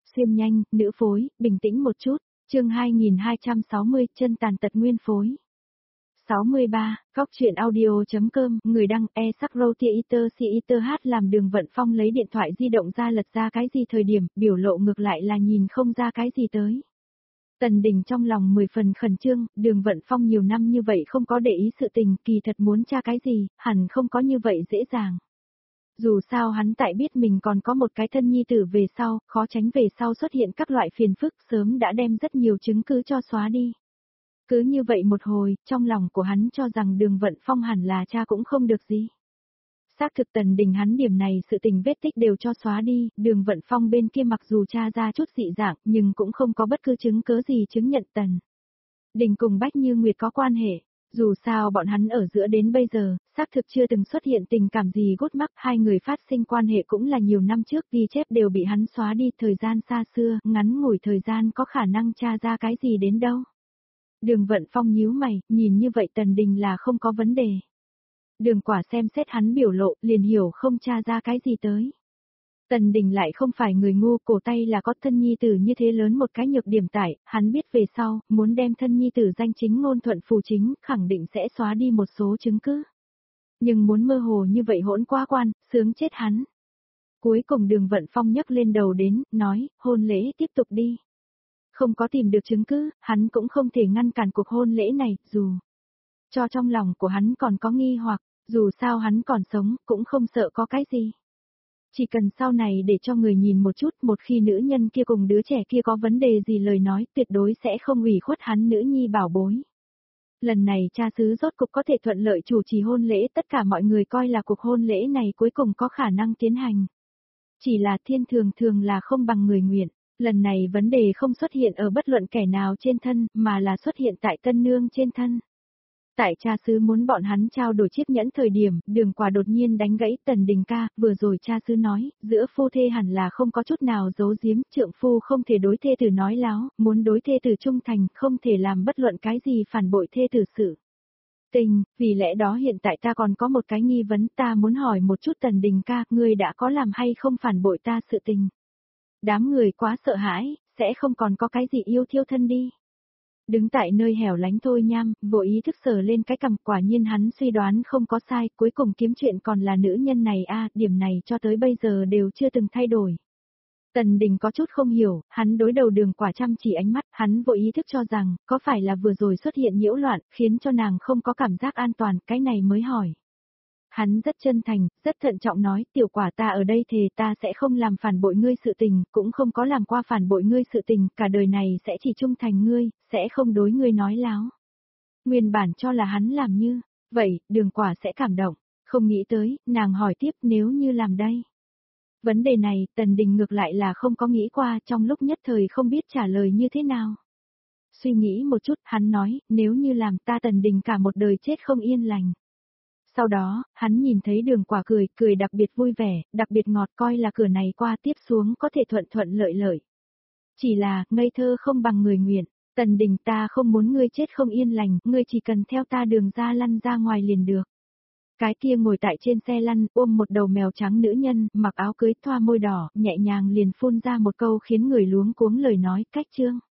xuyên nhanh, nữ phối, bình tĩnh một chút, chương 2260, chân tàn tật nguyên phối. 63, Góc truyện audio.com, người đăng, sắc roti eater si eater hát làm Đường Vận Phong lấy điện thoại di động ra lật ra cái gì thời điểm, biểu lộ ngược lại là nhìn không ra cái gì tới. Tần Đình trong lòng 10 phần khẩn trương, Đường Vận Phong nhiều năm như vậy không có để ý sự tình, kỳ thật muốn tra cái gì, hẳn không có như vậy dễ dàng. Dù sao hắn tại biết mình còn có một cái thân nhi tử về sau, khó tránh về sau xuất hiện các loại phiền phức sớm đã đem rất nhiều chứng cứ cho xóa đi. Cứ như vậy một hồi, trong lòng của hắn cho rằng Đường Vận Phong hẳn là cha cũng không được gì. Xác thực Tần Đình hắn điểm này sự tình vết tích đều cho xóa đi, Đường Vận Phong bên kia mặc dù tra ra chút dị dạng nhưng cũng không có bất cứ chứng cớ gì chứng nhận Tần Đình cùng Bách Như Nguyệt có quan hệ. Dù sao bọn hắn ở giữa đến bây giờ, xác thực chưa từng xuất hiện tình cảm gì gút mắc, hai người phát sinh quan hệ cũng là nhiều năm trước, ghi chép đều bị hắn xóa đi, thời gian xa xưa, ngắn ngủi thời gian có khả năng tra ra cái gì đến đâu. Đường Vận Phong nhíu mày, nhìn như vậy Tần Đình là không có vấn đề. Đường Quả xem xét hắn biểu lộ, liền hiểu không tra ra cái gì tới. Tần Đình lại không phải người ngu, cổ tay là có thân nhi tử như thế lớn một cái nhược điểm tại, hắn biết về sau, muốn đem thân nhi tử danh chính ngôn thuận phù chính, khẳng định sẽ xóa đi một số chứng cứ. Nhưng muốn mơ hồ như vậy hỗn quá quan, sướng chết hắn. Cuối cùng Đường Vận Phong nhấc lên đầu đến, nói, hôn lễ tiếp tục đi. Không có tìm được chứng cứ, hắn cũng không thể ngăn cản cuộc hôn lễ này, dù cho trong lòng của hắn còn có nghi hoặc, dù sao hắn còn sống, cũng không sợ có cái gì. Chỉ cần sau này để cho người nhìn một chút, một khi nữ nhân kia cùng đứa trẻ kia có vấn đề gì lời nói, tuyệt đối sẽ không ủy khuất hắn nữ nhi bảo bối. Lần này cha xứ rốt cục có thể thuận lợi chủ trì hôn lễ, tất cả mọi người coi là cuộc hôn lễ này cuối cùng có khả năng tiến hành. Chỉ là thiên thường là không bằng người nguyện, lần này vấn đề không xuất hiện ở bất luận kẻ nào trên thân, mà là xuất hiện tại tân nương trên thân. Tại cha xứ muốn bọn hắn trao đổi chiếc nhẫn thời điểm, Đường Quả đột nhiên đánh gãy Tần Đình ca, vừa rồi cha xứ nói, giữa phu thê hẳn là không có chút nào giấu giếm, trượng phu không thể đối thê tử nói láo, muốn đối thê tử trung thành, không thể làm bất luận cái gì phản bội thê tử sự tình, vì lẽ đó hiện tại ta còn có một cái nghi vấn, ta muốn hỏi một chút Tần Đình ca, ngươi đã có làm hay không phản bội ta sự tình. Đám người quá sợ hãi, sẽ không còn có cái gì yêu thiêu thân đi. Đứng tại nơi hẻo lánh Thôi Nham, vô ý thức sờ lên cái cằm, quả nhiên hắn suy đoán không có sai, cuối cùng kiếm chuyện còn là nữ nhân này điểm này cho tới bây giờ đều chưa từng thay đổi. Tần Đình có chút không hiểu, hắn đối đầu Đường Quả chăm chỉ ánh mắt, hắn vô ý thức cho rằng, có phải là vừa rồi xuất hiện nhiễu loạn, khiến cho nàng không có cảm giác an toàn, cái này mới hỏi. Hắn rất chân thành, rất thận trọng nói, Tiểu Quả ta ở đây thề ta sẽ không làm phản bội ngươi sự tình, cũng không có làm qua phản bội ngươi sự tình, cả đời này sẽ chỉ trung thành ngươi, sẽ không đối ngươi nói láo. Nguyên bản cho là hắn làm như vậy, Đường Quả sẽ cảm động, không nghĩ tới, nàng hỏi tiếp nếu như làm đây. Vấn đề này, Tần Đình ngược lại là không có nghĩ qua, trong lúc nhất thời không biết trả lời như thế nào. Suy nghĩ một chút, hắn nói, nếu như làm ta Tần Đình cả một đời chết không yên lành. Sau đó, hắn nhìn thấy Đường Quả cười đặc biệt vui vẻ, đặc biệt ngọt, coi là cửa này qua tiếp xuống có thể thuận lợi. Chỉ là, ngây thơ không bằng người nguyện, Tần Đình ta không muốn ngươi chết không yên lành, ngươi chỉ cần theo ta đường ra lăn ra ngoài liền được. Cái kia ngồi tại trên xe lăn, ôm một đầu mèo trắng nữ nhân, mặc áo cưới thoa môi đỏ, nhẹ nhàng liền phun ra một câu khiến người luống cuống lời nói, cách chương.